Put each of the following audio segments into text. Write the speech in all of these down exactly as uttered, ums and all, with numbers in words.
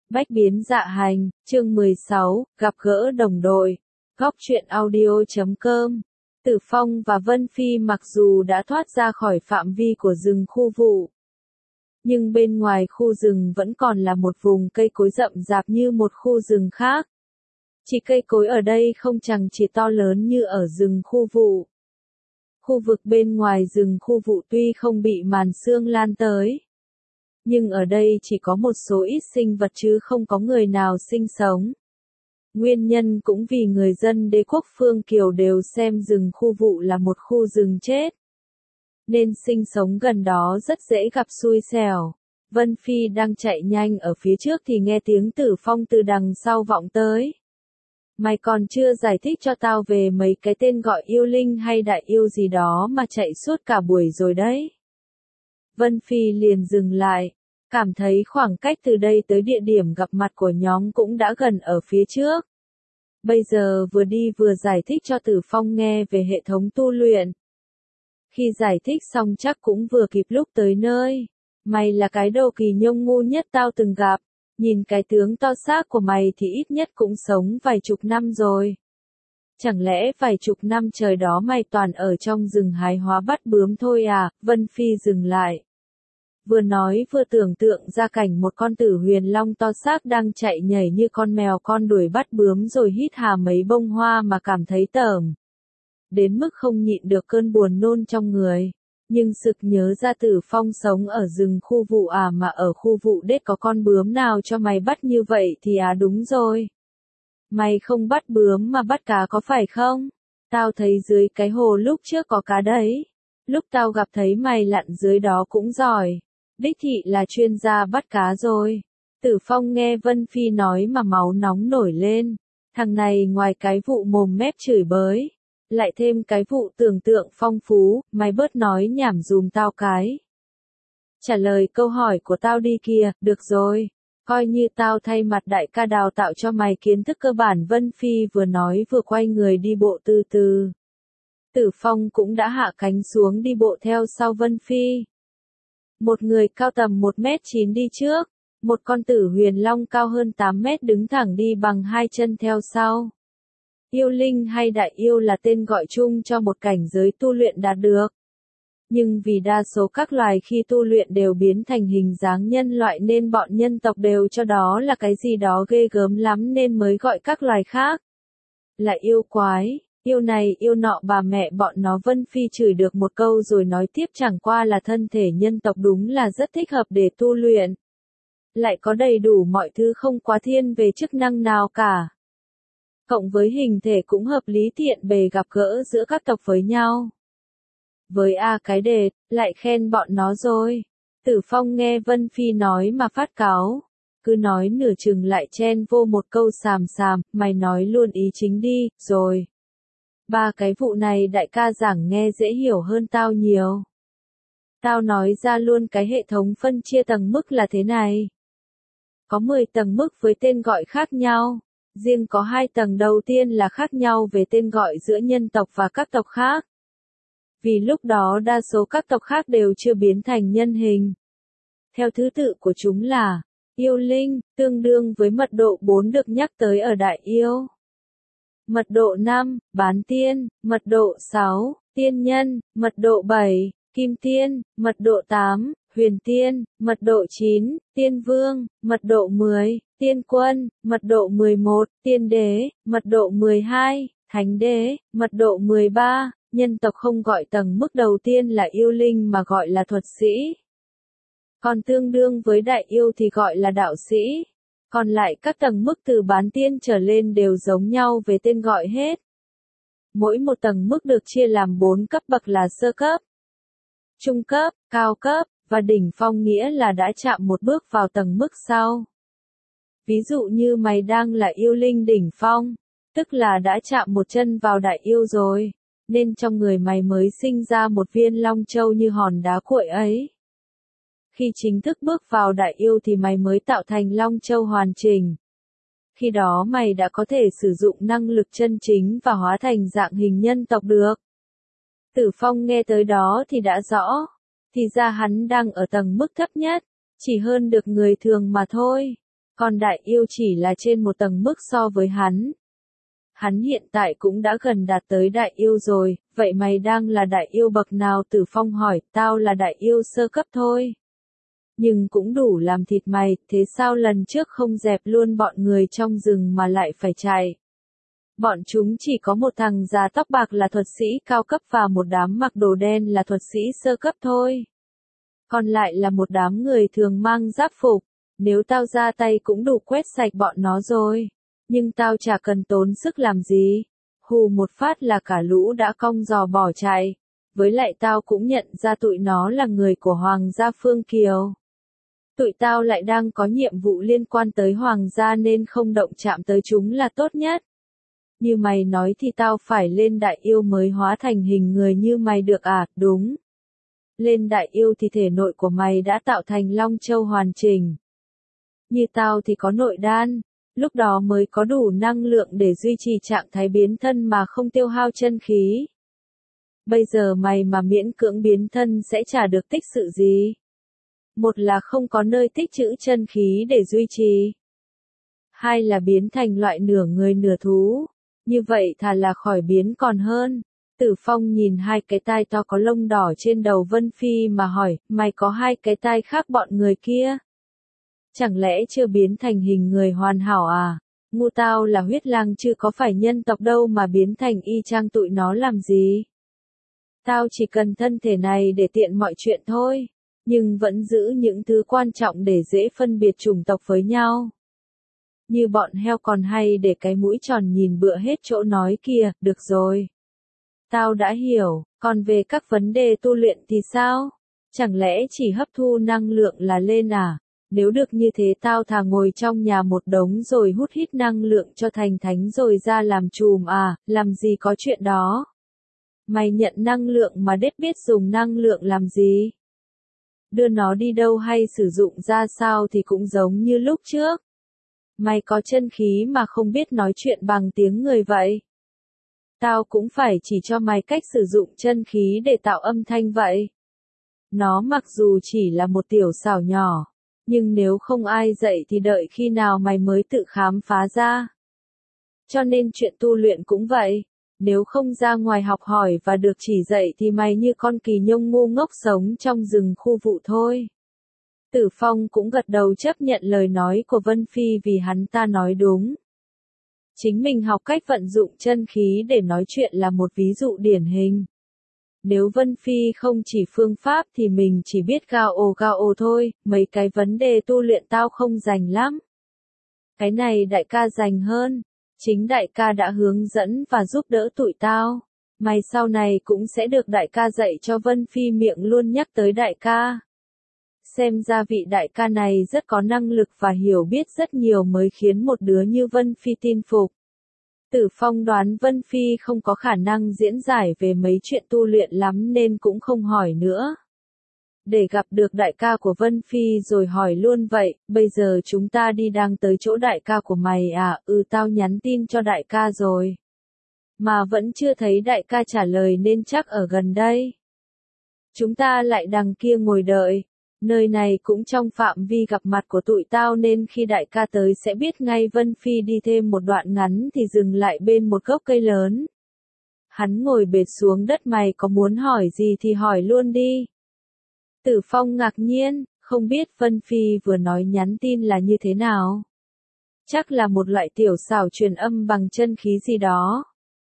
Bách biến dạ hành, chương mười sáu, gặp gỡ đồng đội. Góc truyện audio chấm com. Tử Phong và Vân Phi mặc dù đã thoát ra khỏi phạm vi của rừng khu vụ, nhưng bên ngoài khu rừng vẫn còn là một vùng cây cối rậm rạp như một khu rừng khác. Chỉ cây cối ở đây không chẳng chỉ to lớn như ở rừng khu vụ. Khu vực bên ngoài rừng khu vụ tuy không bị màn sương lan tới, nhưng ở đây chỉ có một số ít sinh vật chứ không có người nào sinh sống. Nguyên nhân cũng vì người dân đế quốc Phương Kiều đều xem rừng khu vụ là một khu rừng chết, nên sinh sống gần đó rất dễ gặp xui xẻo. Vân Phi đang chạy nhanh ở phía trước thì nghe tiếng Tử Phong từ đằng sau vọng tới. Mày còn chưa giải thích cho tao về mấy cái tên gọi yêu linh hay đại yêu gì đó mà chạy suốt cả buổi rồi đấy. Vân Phi liền dừng lại, cảm thấy khoảng cách từ đây tới địa điểm gặp mặt của nhóm cũng đã gần ở phía trước. Bây giờ vừa đi vừa giải thích cho Tử Phong nghe về hệ thống tu luyện. Khi giải thích xong chắc cũng vừa kịp lúc tới nơi. Mày là cái đồ kỳ nhông ngu nhất tao từng gặp. Nhìn cái tướng to xác của mày thì ít nhất cũng sống vài chục năm rồi. Chẳng lẽ vài chục năm trời đó mày toàn ở trong rừng hái hóa bắt bướm thôi à? Vân Phi dừng lại. Vừa nói vừa tưởng tượng ra cảnh một con tử huyền long to xác đang chạy nhảy như con mèo con đuổi bắt bướm rồi hít hà mấy bông hoa mà cảm thấy tởm. Đến mức không nhịn được cơn buồn nôn trong người. Nhưng sực nhớ ra Tử Phong sống ở rừng khu vụ à mà ở khu vụ đết có con bướm nào cho mày bắt như vậy thì à đúng rồi. Mày không bắt bướm mà bắt cá có phải không? Tao thấy dưới cái hồ lúc trước có cá đấy. Lúc tao gặp thấy mày lặn dưới đó cũng giỏi. Đích thị là chuyên gia bắt cá rồi. Tử Phong nghe Vân Phi nói mà máu nóng nổi lên. Thằng này ngoài cái vụ mồm mép chửi bới, lại thêm cái vụ tưởng tượng phong phú, mày bớt nói nhảm dùm tao cái. Trả lời câu hỏi của tao đi kìa, được rồi. Coi như tao thay mặt đại ca đào tạo cho mày kiến thức cơ bản. Vân Phi vừa nói vừa quay người đi bộ từ từ. Tử Phong cũng đã hạ cánh xuống đi bộ theo sau Vân Phi. Một người cao tầm một mét chín đi trước, một con tử huyền long cao hơn tám mét đứng thẳng đi bằng hai chân theo sau. Yêu linh hay đại yêu là tên gọi chung cho một cảnh giới tu luyện đạt được. Nhưng vì đa số các loài khi tu luyện đều biến thành hình dáng nhân loại nên bọn nhân tộc đều cho đó là cái gì đó ghê gớm lắm nên mới gọi các loài khác là yêu quái. Yêu này yêu nọ bà mẹ bọn nó. Vân Phi chửi được một câu rồi nói tiếp, chẳng qua là thân thể nhân tộc đúng là rất thích hợp để tu luyện. Lại có đầy đủ mọi thứ không quá thiên về chức năng nào cả. Cộng với hình thể cũng hợp lý tiện bề gặp gỡ giữa các tộc với nhau. Với A cái đệt, lại khen bọn nó rồi. Tử Phong nghe Vân Phi nói mà phát cáu. Cứ nói nửa chừng lại chen vô một câu xàm xàm, mày nói luôn ý chính đi, rồi. Ba cái vụ này đại ca giảng nghe dễ hiểu hơn tao nhiều. Tao nói ra luôn cái hệ thống phân chia tầng mức là thế này. Có mười tầng mức với tên gọi khác nhau. Riêng có hai tầng đầu tiên là khác nhau về tên gọi giữa nhân tộc và các tộc khác. Vì lúc đó đa số các tộc khác đều chưa biến thành nhân hình. Theo thứ tự của chúng là yêu linh, tương đương với mật độ bốn được nhắc tới ở Đại Yêu. Mật độ năm, bán tiên, mật độ sáu, tiên nhân, mật độ bảy, kim tiên, mật độ tám, huyền tiên, mật độ chín, tiên vương, mật độ mười, tiên quân, mật độ mười một, tiên đế, mật độ mười hai, thánh đế, mật độ mười ba. Nhân tộc không gọi tầng mức đầu tiên là yêu linh mà gọi là thuật sĩ. Còn tương đương với đại yêu thì gọi là đạo sĩ. Còn lại các tầng mức từ bán tiên trở lên đều giống nhau về tên gọi hết. Mỗi một tầng mức được chia làm bốn cấp bậc là sơ cấp, trung cấp, cao cấp, và đỉnh phong, nghĩa là đã chạm một bước vào tầng mức sau. Ví dụ như mày đang là yêu linh đỉnh phong, tức là đã chạm một chân vào đại yêu rồi, nên trong người mày mới sinh ra một viên long châu như hòn đá cuội ấy. Khi chính thức bước vào đại yêu thì mày mới tạo thành long châu hoàn chỉnh. Khi đó mày đã có thể sử dụng năng lực chân chính và hóa thành dạng hình nhân tộc được. Tử Phong nghe tới đó thì đã rõ. Thì ra hắn đang ở tầng mức thấp nhất, chỉ hơn được người thường mà thôi. Còn đại yêu chỉ là trên một tầng mức so với hắn. Hắn hiện tại cũng đã gần đạt tới đại yêu rồi, vậy mày đang là đại yêu bậc nào? Tử Phong hỏi, tao là đại yêu sơ cấp thôi. Nhưng cũng đủ làm thịt mày, thế sao lần trước không dẹp luôn bọn người trong rừng mà lại phải chạy? Bọn chúng chỉ có một thằng già tóc bạc là thuật sĩ cao cấp và một đám mặc đồ đen là thuật sĩ sơ cấp thôi. Còn lại là một đám người thường mang giáp phục, nếu tao ra tay cũng đủ quét sạch bọn nó rồi. Nhưng tao chả cần tốn sức làm gì. Hù một phát là cả lũ đã cong giò bỏ chạy. Với lại tao cũng nhận ra tụi nó là người của Hoàng gia Phương Kiều. Tụi tao lại đang có nhiệm vụ liên quan tới Hoàng gia nên không động chạm tới chúng là tốt nhất. Như mày nói thì tao phải lên đại yêu mới hóa thành hình người như mày được à? Đúng. Lên đại yêu thì thể nội của mày đã tạo thành Long Châu hoàn chỉnh. Như tao thì có nội đan. Lúc đó mới có đủ năng lượng để duy trì trạng thái biến thân mà không tiêu hao chân khí. Bây giờ mày mà miễn cưỡng biến thân sẽ chả được tích sự gì. Một là không có nơi tích trữ chân khí để duy trì. Hai là biến thành loại nửa người nửa thú. Như vậy thà là khỏi biến còn hơn. Tử Phong nhìn hai cái tai to có lông đỏ trên đầu Vân Phi mà hỏi, mày có hai cái tai khác bọn người kia? Chẳng lẽ chưa biến thành hình người hoàn hảo à? Ngu tao là huyết lang chứ có phải nhân tộc đâu mà biến thành y chang tụi nó làm gì? Tao chỉ cần thân thể này để tiện mọi chuyện thôi, nhưng vẫn giữ những thứ quan trọng để dễ phân biệt chủng tộc với nhau. Như bọn heo còn hay để cái mũi tròn nhìn bựa hết chỗ nói kia, được rồi. Tao đã hiểu, còn về các vấn đề tu luyện thì sao? Chẳng lẽ chỉ hấp thu năng lượng là lên à? Nếu được như thế tao thà ngồi trong nhà một đống rồi hút hít năng lượng cho thành thánh rồi ra làm chùm à, làm gì có chuyện đó. Mày nhận năng lượng mà đết biết dùng năng lượng làm gì? Đưa nó đi đâu hay sử dụng ra sao thì cũng giống như lúc trước. Mày có chân khí mà không biết nói chuyện bằng tiếng người vậy. Tao cũng phải chỉ cho mày cách sử dụng chân khí để tạo âm thanh vậy. Nó mặc dù chỉ là một tiểu xảo nhỏ, nhưng nếu không ai dạy thì đợi khi nào mày mới tự khám phá ra. Cho nên chuyện tu luyện cũng vậy, nếu không ra ngoài học hỏi và được chỉ dạy thì mày như con kỳ nhông ngu ngốc sống trong rừng khu vụ thôi. Tử Phong cũng gật đầu chấp nhận lời nói của Vân Phi vì hắn ta nói đúng. Chính mình học cách vận dụng chân khí để nói chuyện là một ví dụ điển hình. Nếu Vân Phi không chỉ phương pháp thì mình chỉ biết gao ồ gao ồ thôi, mấy cái vấn đề tu luyện tao không rành lắm. Cái này đại ca rành hơn, chính đại ca đã hướng dẫn và giúp đỡ tụi tao. Mày sau này cũng sẽ được đại ca dạy cho. Vân Phi miệng luôn nhắc tới đại ca. Xem ra vị đại ca này rất có năng lực và hiểu biết rất nhiều mới khiến một đứa như Vân Phi tin phục. Tử Phong đoán Vân Phi không có khả năng diễn giải về mấy chuyện tu luyện lắm nên cũng không hỏi nữa. Để gặp được đại ca của Vân Phi rồi hỏi luôn vậy, bây giờ chúng ta đi đang tới chỗ đại ca của mày à? Ừ, tao nhắn tin cho đại ca rồi. Mà vẫn chưa thấy đại ca trả lời nên chắc ở gần đây. Chúng ta lại đằng kia ngồi đợi. Nơi này cũng trong phạm vi gặp mặt của tụi tao nên khi đại ca tới sẽ biết ngay. Vân Phi đi thêm một đoạn ngắn thì dừng lại bên một gốc cây lớn. Hắn ngồi bệt xuống đất. Mày có muốn hỏi gì thì hỏi luôn đi. Tử Phong ngạc nhiên, không biết Vân Phi vừa nói nhắn tin là như thế nào. Chắc là một loại tiểu xảo truyền âm bằng chân khí gì đó.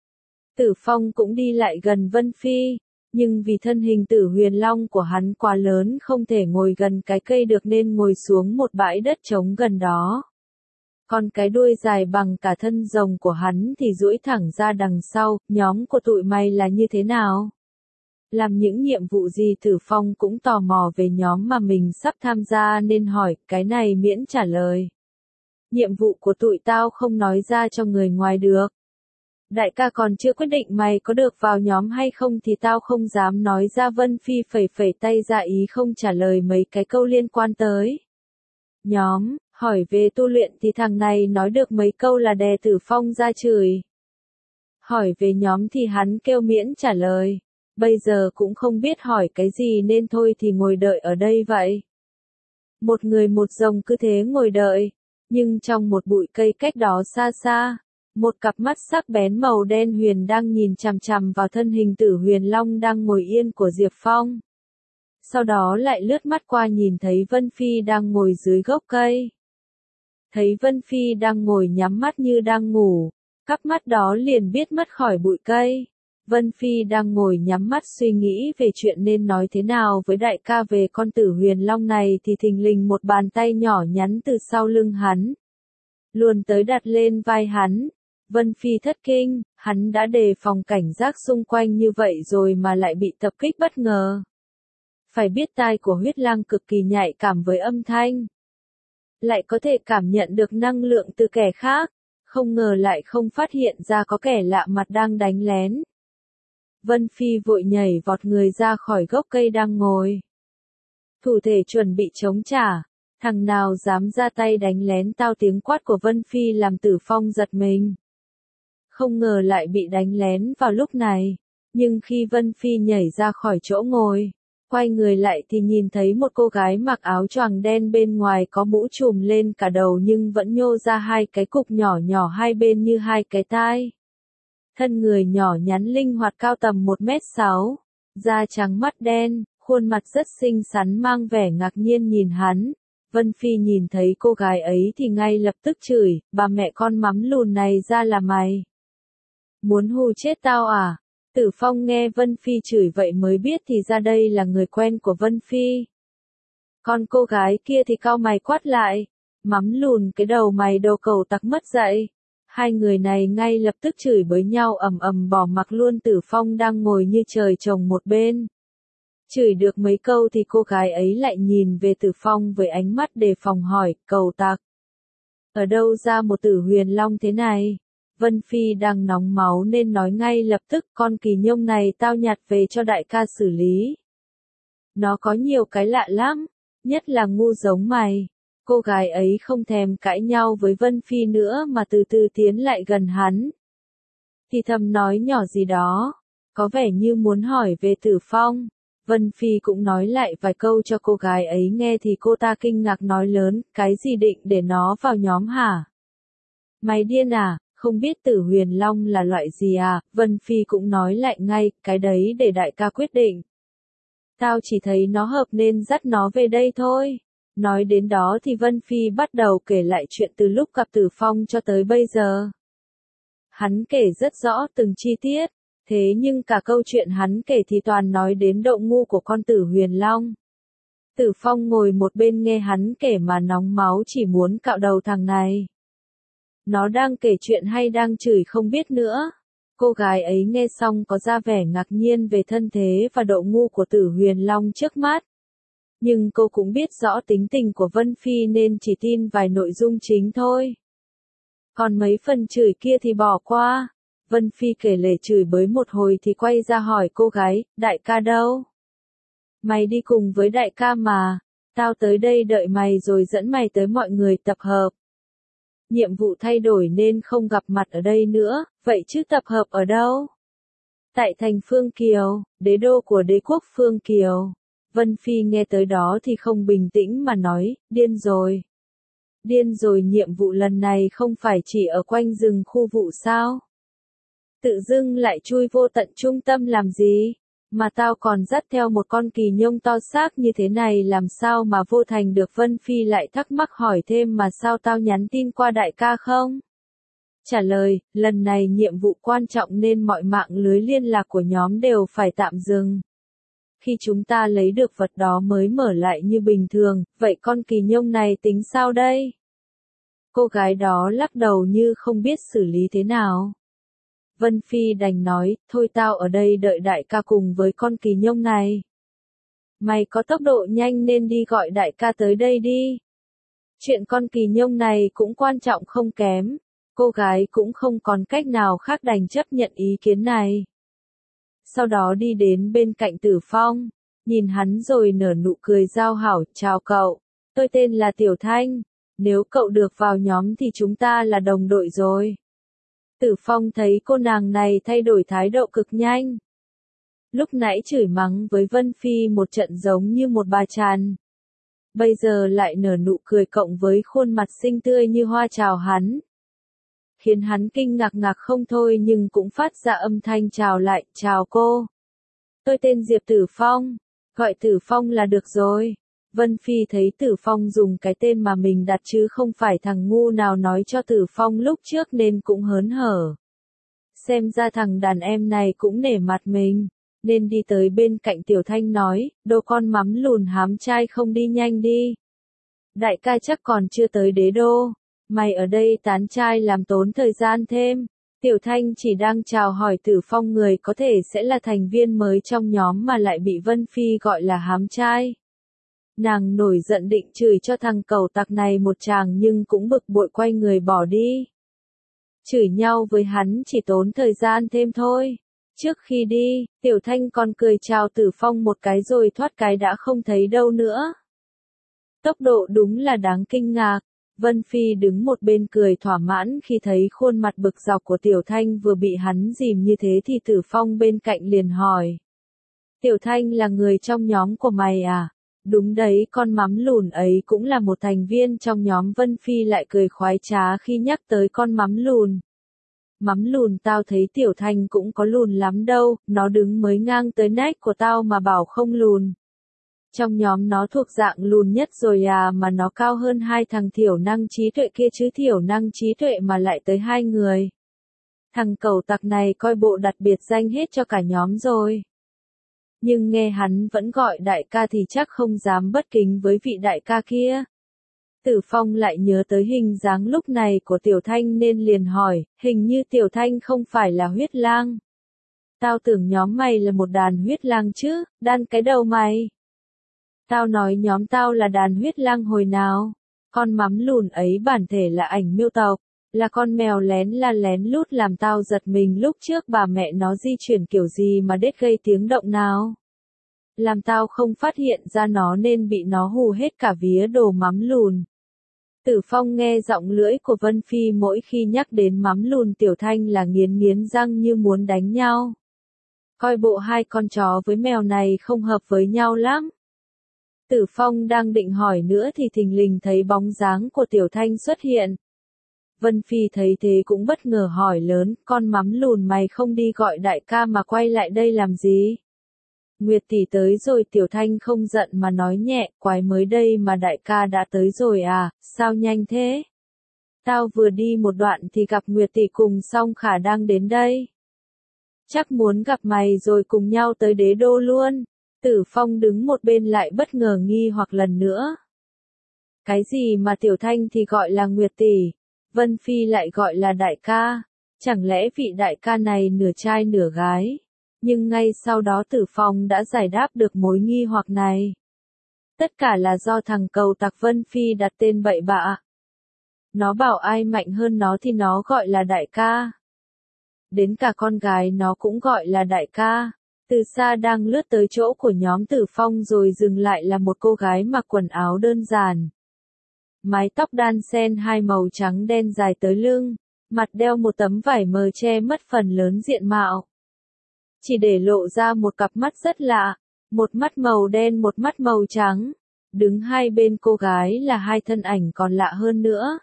Tử Phong cũng đi lại gần Vân Phi. Nhưng vì thân hình Tử Huyền Long của hắn quá lớn không thể ngồi gần cái cây được nên ngồi xuống một bãi đất trống gần đó. Còn cái đuôi dài bằng cả thân rồng của hắn thì duỗi thẳng ra đằng sau. Nhóm của tụi mày là như thế nào? Làm những nhiệm vụ gì? Tử Phong cũng tò mò về nhóm mà mình sắp tham gia nên hỏi, cái này miễn trả lời. Nhiệm vụ của tụi tao không nói ra cho người ngoài được. Đại ca còn chưa quyết định mày có được vào nhóm hay không thì tao không dám nói ra. Vân Phi phẩy phẩy tay ra ý không trả lời mấy cái câu liên quan tới nhóm. Hỏi về tu luyện thì thằng này nói được mấy câu là đè Tử Phong ra chửi. Hỏi về nhóm thì hắn kêu miễn trả lời. Bây giờ cũng không biết hỏi cái gì nên thôi thì ngồi đợi ở đây vậy. Một người một rồng cứ thế ngồi đợi. Nhưng trong một bụi cây cách đó xa xa, một cặp mắt sắc bén màu đen huyền đang nhìn chằm chằm vào thân hình Tử Huyền Long đang ngồi yên của Diệp Phong. Sau đó lại lướt mắt qua nhìn thấy Vân Phi đang ngồi dưới gốc cây. Thấy Vân Phi đang ngồi nhắm mắt như đang ngủ, cặp mắt đó liền biết mất khỏi bụi cây. Vân Phi đang ngồi nhắm mắt suy nghĩ về chuyện nên nói thế nào với đại ca về con Tử Huyền Long này thì thình lình một bàn tay nhỏ nhắn từ sau lưng hắn luồn tới đặt lên vai hắn. Vân Phi thất kinh, hắn đã đề phòng cảnh giác xung quanh như vậy rồi mà lại bị tập kích bất ngờ. Phải biết tai của huyết lang cực kỳ nhạy cảm với âm thanh, lại có thể cảm nhận được năng lượng từ kẻ khác, không ngờ lại không phát hiện ra có kẻ lạ mặt đang đánh lén. Vân Phi vội nhảy vọt người ra khỏi gốc cây đang ngồi. Thủ thể chuẩn bị chống trả, thằng nào dám ra tay đánh lén tao, tiếng quát của Vân Phi làm Tử Phong giật mình. Không ngờ lại bị đánh lén vào lúc này, nhưng khi Vân Phi nhảy ra khỏi chỗ ngồi, quay người lại thì nhìn thấy một cô gái mặc áo choàng đen bên ngoài có mũ trùm lên cả đầu nhưng vẫn nhô ra hai cái cục nhỏ nhỏ hai bên như hai cái tai. Thân người nhỏ nhắn linh hoạt cao tầm một mét sáu, da trắng mắt đen, khuôn mặt rất xinh xắn mang vẻ ngạc nhiên nhìn hắn. Vân Phi nhìn thấy cô gái ấy thì ngay lập tức chửi, bà mẹ con mắm lùn này ra là mày. Muốn hù chết tao à? Tử Phong nghe Vân Phi chửi vậy mới biết thì ra đây là người quen của Vân Phi. Còn cô gái kia thì cau mày quát lại, mắm lùn cái đầu mày đầu cầu tặc mất dạy. Hai người này ngay lập tức chửi bới nhau ầm ầm bỏ mặc luôn Tử Phong đang ngồi như trời trồng một bên. Chửi được mấy câu thì cô gái ấy lại nhìn về Tử Phong với ánh mắt đề phòng hỏi, cầu tặc. Ở đâu ra một Tử Huyền Long thế này? Vân Phi đang nóng máu nên nói ngay lập tức, con kỳ nhông này tao nhặt về cho đại ca xử lý. Nó có nhiều cái lạ lắm, nhất là ngu giống mày. Cô gái ấy không thèm cãi nhau với Vân Phi nữa mà từ từ tiến lại gần hắn. Thì thầm nói nhỏ gì đó, có vẻ như muốn hỏi về Tử Phong. Vân Phi cũng nói lại vài câu cho cô gái ấy nghe thì cô ta kinh ngạc nói lớn, cái gì định để nó vào nhóm hả? Mày điên à, không biết Tử Huyền Long là loại gì à? Vân Phi cũng nói lại ngay, cái đấy để đại ca quyết định. Tao chỉ thấy nó hợp nên dắt nó về đây thôi. Nói đến đó thì Vân Phi bắt đầu kể lại chuyện từ lúc gặp Tử Phong cho tới bây giờ. Hắn kể rất rõ từng chi tiết, thế nhưng cả câu chuyện hắn kể thì toàn nói đến độ ngu của con Tử Huyền Long. Tử Phong ngồi một bên nghe hắn kể mà nóng máu chỉ muốn cạo đầu thằng này. Nó đang kể chuyện hay đang chửi không biết nữa. Cô gái ấy nghe xong có ra vẻ ngạc nhiên về thân thế và độ ngu của Tử Huyền Long trước mắt. Nhưng cô cũng biết rõ tính tình của Vân Phi nên chỉ tin vài nội dung chính thôi. Còn mấy phần chửi kia thì bỏ qua. Vân Phi kể lể chửi bới một hồi thì quay ra hỏi cô gái, đại ca đâu? Mày đi cùng với đại ca mà, tao tới đây đợi mày rồi dẫn mày tới mọi người tập hợp. Nhiệm vụ thay đổi nên không gặp mặt ở đây nữa, vậy chứ tập hợp ở đâu? Tại thành Phương Kiều, đế đô của đế quốc Phương Kiều. Vân Phi nghe tới đó thì không bình tĩnh mà nói, điên rồi. Điên rồi, nhiệm vụ lần này không phải chỉ ở quanh rừng khu vụ sao? Tự dưng lại chui vô tận trung tâm làm gì? Mà tao còn dắt theo một con kỳ nhông to xác như thế này làm sao mà vô thành được? Vân Phi lại thắc mắc hỏi thêm, mà sao tao nhắn tin qua đại ca không? Trả lời, lần này nhiệm vụ quan trọng nên mọi mạng lưới liên lạc của nhóm đều phải tạm dừng. Khi chúng ta lấy được vật đó mới mở lại như bình thường, vậy con kỳ nhông này tính sao đây? Cô gái đó lắc đầu như không biết xử lý thế nào. Vân Phi đành nói, thôi tao ở đây đợi đại ca cùng với con kỳ nhông này. Mày có tốc độ nhanh nên đi gọi đại ca tới đây đi. Chuyện con kỳ nhông này cũng quan trọng không kém. Cô gái cũng không còn cách nào khác đành chấp nhận ý kiến này. Sau đó đi đến bên cạnh Tử Phong, nhìn hắn rồi nở nụ cười giao hảo, chào cậu, tôi tên là Tiểu Thanh, nếu cậu được vào nhóm thì chúng ta là đồng đội rồi. Tử Phong thấy cô nàng này thay đổi thái độ cực nhanh. Lúc nãy chửi mắng với Vân Phi một trận giống như một bà tràn. bây giờ lại nở nụ cười cộng với khuôn mặt xinh tươi như hoa chào hắn. Khiến hắn kinh ngạc ngạc không thôi nhưng cũng phát ra âm thanh chào lại, chào cô. Tôi tên Diệp Tử Phong, gọi Tử Phong là được rồi. Vân Phi thấy Tử Phong dùng cái tên mà mình đặt chứ không phải thằng ngu nào nói cho Tử Phong lúc trước nên cũng hớn hở. Xem ra thằng đàn em này cũng nể mặt mình, nên đi tới bên cạnh Tiểu Thanh nói, đồ con mắm lùn hám trai không đi nhanh đi. Đại ca chắc còn chưa tới đế đô, mày ở đây tán trai làm tốn thời gian thêm. Tiểu Thanh chỉ đang chào hỏi Tử Phong người có thể sẽ là thành viên mới trong nhóm mà lại bị Vân Phi gọi là hám trai. Nàng nổi giận định chửi cho thằng cẩu tặc này một tràng nhưng cũng bực bội quay người bỏ đi. Chửi nhau với hắn chỉ tốn thời gian thêm thôi. Trước khi đi, Tiểu Thanh còn cười chào Tử Phong một cái rồi thoát cái đã không thấy đâu nữa. Tốc độ đúng là đáng kinh ngạc. Vân Phi đứng một bên cười thỏa mãn khi thấy khuôn mặt bực dọc của Tiểu Thanh vừa bị hắn dìm như thế thì Tử Phong bên cạnh liền hỏi. Tiểu Thanh là người trong nhóm của mày à? Đúng đấy, con mắm lùn ấy cũng là một thành viên trong nhóm. Vân Phi lại cười khoái trá khi nhắc tới con mắm lùn. Mắm lùn tao thấy Tiểu Thanh cũng có lùn lắm đâu, nó đứng mới ngang tới nách của tao mà bảo không lùn. Trong nhóm nó thuộc dạng lùn nhất rồi à, mà nó cao hơn hai thằng thiểu năng trí tuệ kia chứ, thiểu năng trí tuệ mà lại tới hai người. Thằng cẩu tặc này coi bộ đặt biệt danh hết cho cả nhóm rồi. Nhưng nghe hắn vẫn gọi đại ca thì chắc không dám bất kính với vị đại ca kia. Tử Phong lại nhớ tới hình dáng lúc này của Tiểu Thanh nên liền hỏi, hình như Tiểu Thanh không phải là huyết lang. Tao tưởng nhóm mày là một đàn huyết lang chứ, đan cái đầu mày. Tao nói nhóm tao là đàn huyết lang hồi nào. Con mắm lùn ấy bản thể là ảnh miêu tộc, là con mèo lén la lén lút làm tao giật mình lúc trước bà mẹ nó di chuyển kiểu gì mà đết gây tiếng động nào. Làm tao không phát hiện ra nó nên bị nó hù hết cả vía đồ mắm lùn. Tử Phong nghe giọng lưỡi của Vân Phi mỗi khi nhắc đến mắm lùn Tiểu Thanh là nghiến nghiến răng như muốn đánh nhau. Coi bộ hai con chó với mèo này không hợp với nhau lắm. Tử Phong đang định hỏi nữa thì thình lình thấy bóng dáng của Tiểu Thanh xuất hiện. Vân Phi thấy thế cũng bất ngờ hỏi lớn, con mắm lùn mày không đi gọi đại ca mà quay lại đây làm gì? Nguyệt tỷ tới rồi. Tiểu Thanh không giận mà nói nhẹ, quái mới đây mà đại ca đã tới rồi à, sao nhanh thế? Tao vừa đi một đoạn thì gặp Nguyệt tỷ cùng Song Khả đang đến đây. Chắc muốn gặp mày rồi cùng nhau tới đế đô luôn. Tử Phong đứng một bên lại bất ngờ nghi hoặc lần nữa. Cái gì mà Tiểu Thanh thì gọi là Nguyệt tỷ, Vân Phi lại gọi là đại ca? Chẳng lẽ vị đại ca này nửa trai nửa gái? Nhưng ngay sau đó Tử Phong đã giải đáp được mối nghi hoặc này. Tất cả là do thằng cẩu tặc Vân Phi đặt tên bậy bạ. Nó bảo ai mạnh hơn nó thì nó gọi là đại ca. Đến cả con gái nó cũng gọi là đại ca. Từ xa đang lướt tới chỗ của nhóm Tử Phong rồi dừng lại là một cô gái mặc quần áo đơn giản. Mái tóc đan xen hai màu trắng đen dài tới lưng, mặt đeo một tấm vải mờ che mất phần lớn diện mạo. Chỉ để lộ ra một cặp mắt rất lạ, một mắt màu đen một mắt màu trắng. Đứng hai bên cô gái là hai thân ảnh còn lạ hơn nữa.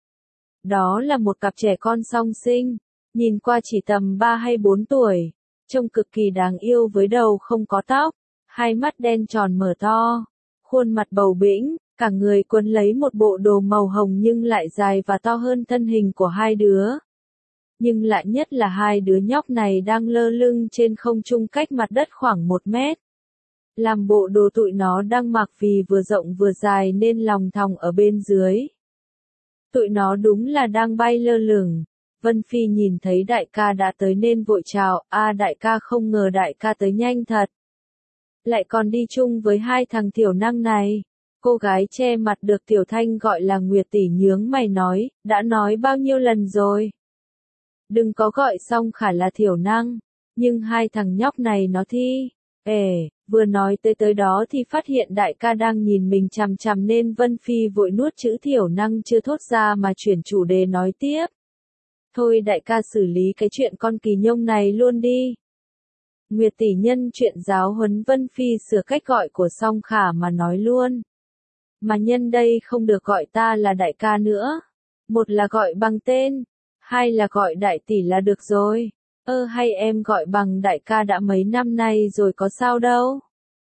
Đó là một cặp trẻ con song sinh, nhìn qua chỉ tầm ba hay bốn tuổi, trông cực kỳ đáng yêu với đầu không có tóc, hai mắt đen tròn mở to, khuôn mặt bầu bĩnh, cả người quấn lấy một bộ đồ màu hồng nhưng lại dài và to hơn thân hình của hai đứa. Nhưng lạ nhất là hai đứa nhóc này đang lơ lửng trên không trung cách mặt đất khoảng một mét. Làm bộ đồ tụi nó đang mặc vì vừa rộng vừa dài nên lòng thòng ở bên dưới. Tụi nó đúng là đang bay lơ lửng. Vân Phi nhìn thấy đại ca đã tới nên vội chào, a à, đại ca không ngờ đại ca tới nhanh thật. Lại còn đi chung với hai thằng thiểu năng này. Cô gái che mặt được Tiểu Thanh gọi là Nguyệt tỷ nhướng mày nói, đã nói bao nhiêu lần rồi. Đừng có gọi Song Khả là thiểu năng, nhưng hai thằng nhóc này nó thi. Ê, vừa nói tới tới đó thì phát hiện đại ca đang nhìn mình chằm chằm nên Vân Phi vội nuốt chữ thiểu năng chưa thốt ra mà chuyển chủ đề nói tiếp. Thôi đại ca xử lý cái chuyện con kỳ nhông này luôn đi. Nguyệt tỷ nhân chuyện giáo huấn Vân Phi sửa cách gọi của Song Khả mà nói luôn. Mà nhân đây không được gọi ta là đại ca nữa. Một là gọi bằng tên, hai là gọi đại tỷ là được rồi. Ơ hay em gọi bằng đại ca đã mấy năm nay rồi có sao đâu.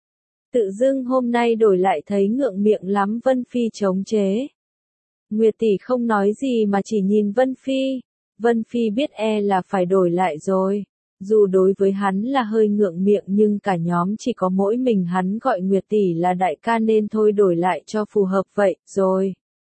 Tự dưng hôm nay đổi lại thấy ngượng miệng lắm. Vân Phi chống chế. Nguyệt tỷ không nói gì mà chỉ nhìn Vân Phi. Vân Phi biết e là phải đổi lại rồi. Dù đối với hắn là hơi ngượng miệng nhưng cả nhóm chỉ có mỗi mình hắn gọi Nguyệt tỷ là đại ca nên thôi đổi lại cho phù hợp vậy, rồi.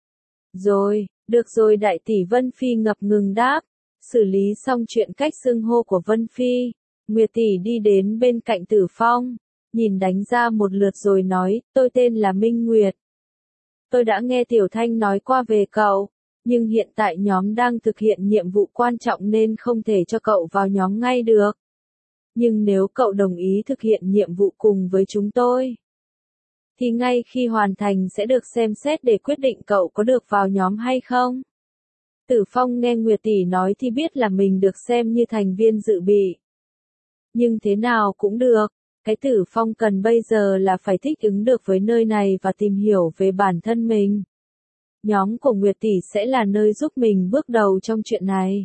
Rồi, được rồi đại tỷ. Vân Phi ngập ngừng đáp. Xử lý xong chuyện cách xưng hô của Vân Phi, Nguyệt tỷ đi đến bên cạnh Tử Phong, nhìn đánh ra một lượt rồi nói, tôi tên là Minh Nguyệt. Tôi đã nghe Tiểu Thanh nói qua về cậu, nhưng hiện tại nhóm đang thực hiện nhiệm vụ quan trọng nên không thể cho cậu vào nhóm ngay được. Nhưng nếu cậu đồng ý thực hiện nhiệm vụ cùng với chúng tôi, thì ngay khi hoàn thành sẽ được xem xét để quyết định cậu có được vào nhóm hay không. Tử Phong nghe Nguyệt tỷ nói thì biết là mình được xem như thành viên dự bị. Nhưng thế nào cũng được, cái Tử Phong cần bây giờ là phải thích ứng được với nơi này và tìm hiểu về bản thân mình. Nhóm của Nguyệt tỷ sẽ là nơi giúp mình bước đầu trong chuyện này.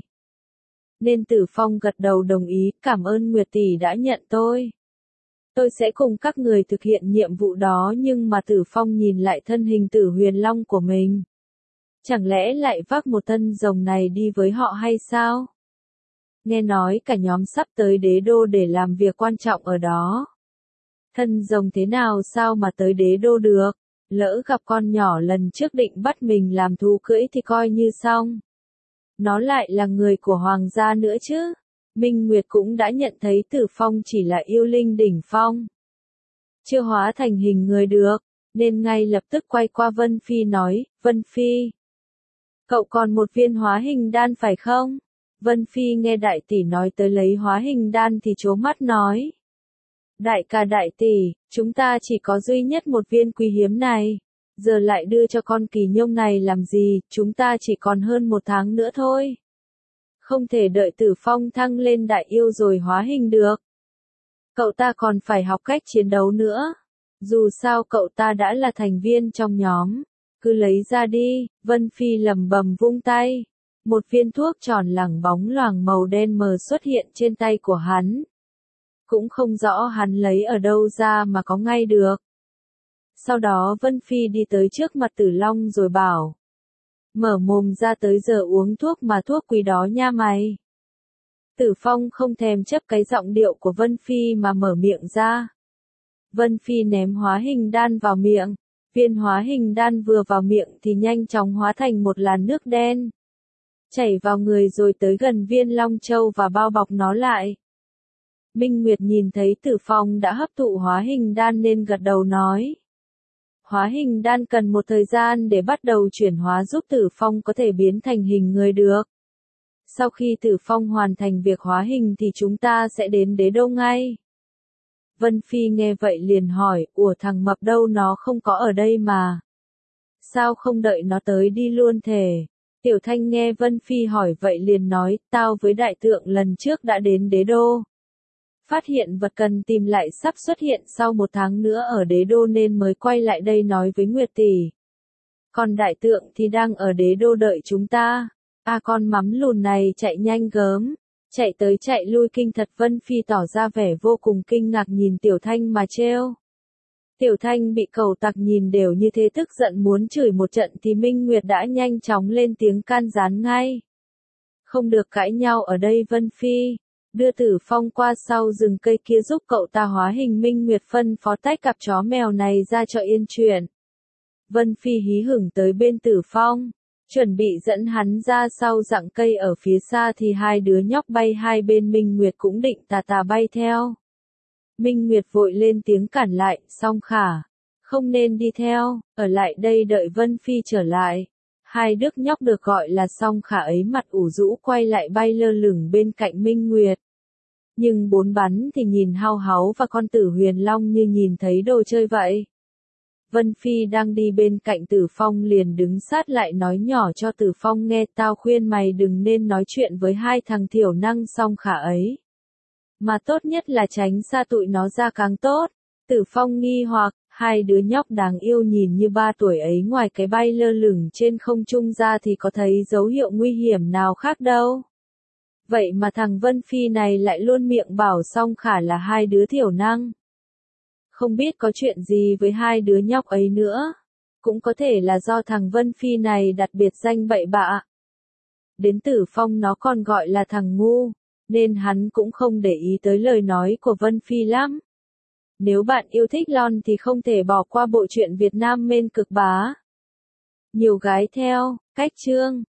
Nên Tử Phong gật đầu đồng ý, cảm ơn Nguyệt tỷ đã nhận tôi. Tôi sẽ cùng các người thực hiện nhiệm vụ đó. Nhưng mà Tử Phong nhìn lại thân hình Tử Huyền Long của mình. Chẳng lẽ lại vác một thân rồng này đi với họ hay sao? Nghe nói cả nhóm sắp tới đế đô để làm việc quan trọng ở đó. Thân rồng thế nào sao mà tới đế đô được? Lỡ gặp con nhỏ lần trước định bắt mình làm thú cưỡi thì coi như xong. Nó lại là người của hoàng gia nữa chứ. Minh Nguyệt cũng đã nhận thấy Tử Phong chỉ là yêu linh đỉnh phong. Chưa hóa thành hình người được, nên ngay lập tức quay qua Vân Phi nói, Vân Phi. Cậu còn một viên hóa hình đan phải không? Vân Phi nghe đại tỷ nói tới lấy hóa hình đan thì trố mắt nói. Đại ca đại tỷ, chúng ta chỉ có duy nhất một viên quý hiếm này. Giờ lại đưa cho con kỳ nhông này làm gì, chúng ta chỉ còn hơn một tháng nữa thôi. Không thể đợi Tử Phong thăng lên đại yêu rồi hóa hình được. Cậu ta còn phải học cách chiến đấu nữa. Dù sao cậu ta đã là thành viên trong nhóm. Cứ lấy ra đi. Vân Phi lầm bầm vung tay. Một viên thuốc tròn lẳng bóng loàng màu đen mờ xuất hiện trên tay của hắn. Cũng không rõ hắn lấy ở đâu ra mà có ngay được. Sau đó Vân Phi đi tới trước mặt Tử Long rồi bảo. Mở mồm ra, tới giờ uống thuốc mà thuốc quý đó nha mày. Tử Phong không thèm chấp cái giọng điệu của Vân Phi mà mở miệng ra. Vân Phi ném hóa hình đan vào miệng. Viên hóa hình đan vừa vào miệng thì nhanh chóng hóa thành một làn nước đen. Chảy vào người rồi tới gần viên Long Châu và bao bọc nó lại. Minh Nguyệt nhìn thấy Tử Phong đã hấp thụ hóa hình đan nên gật đầu nói. Hóa hình đan cần một thời gian để bắt đầu chuyển hóa giúp Tử Phong có thể biến thành hình người được. Sau khi Tử Phong hoàn thành việc hóa hình thì chúng ta sẽ đến đế đô ngay. Vân Phi nghe vậy liền hỏi, ủa thằng mập đâu, nó không có ở đây mà. Sao không đợi nó tới đi luôn thể? Tiểu Thanh nghe Vân Phi hỏi vậy liền nói, tao với đại tượng lần trước đã đến đế đô. Phát hiện vật cần tìm lại sắp xuất hiện sau một tháng nữa ở đế đô nên mới quay lại đây nói với Nguyệt tỷ. Còn đại tượng thì đang ở đế đô đợi chúng ta. À con mắm lùn này chạy nhanh gớm. Chạy tới chạy lui kinh thật. Vân Phi tỏ ra vẻ vô cùng kinh ngạc nhìn Tiểu Thanh mà trêu. Tiểu Thanh bị cẩu tặc nhìn đều như thế tức giận muốn chửi một trận thì Minh Nguyệt đã nhanh chóng lên tiếng can gián ngay. Không được cãi nhau ở đây Vân Phi. Đưa Tử Phong qua sau rừng cây kia giúp cậu ta hóa hình. Minh Nguyệt phân phó tách cặp chó mèo này ra cho yên chuyện. Vân Phi hí hửng tới bên Tử Phong. Chuẩn bị dẫn hắn ra sau rặng cây ở phía xa thì hai đứa nhóc bay hai bên. Minh Nguyệt cũng định tà tà bay theo. Minh Nguyệt vội lên tiếng cản lại, Song Khả. Không nên đi theo, ở lại đây đợi Vân Phi trở lại. Hai đứa nhóc được gọi là Song Khả ấy mặt ủ rũ quay lại bay lơ lửng bên cạnh Minh Nguyệt. Nhưng bốn bắn thì nhìn hao háu và con Tử Huyền Long như nhìn thấy đồ chơi vậy. Vân Phi đang đi bên cạnh Tử Phong liền đứng sát lại nói nhỏ cho Tử Phong nghe, tao khuyên mày đừng nên nói chuyện với hai thằng thiểu năng Song Khả ấy. Mà tốt nhất là tránh xa tụi nó ra càng tốt. Tử Phong nghi hoặc, Hai đứa nhóc đáng yêu nhìn như ba tuổi ấy ngoài cái bay lơ lửng trên không trung ra thì có thấy dấu hiệu nguy hiểm nào khác đâu. Vậy mà thằng Vân Phi này lại luôn miệng bảo Song Khả là hai đứa thiểu năng. Không biết có chuyện gì với hai đứa nhóc ấy nữa. Cũng có thể là do thằng Vân Phi này đặt biệt danh bậy bạ. Đến Tử Phong nó còn gọi là thằng ngu, nên hắn cũng không để ý tới lời nói của Vân Phi lắm. Nếu bạn yêu thích lon thì không thể bỏ qua bộ truyện Việt Nam Mên Cực Bá. Nhiều gái theo, cách chương.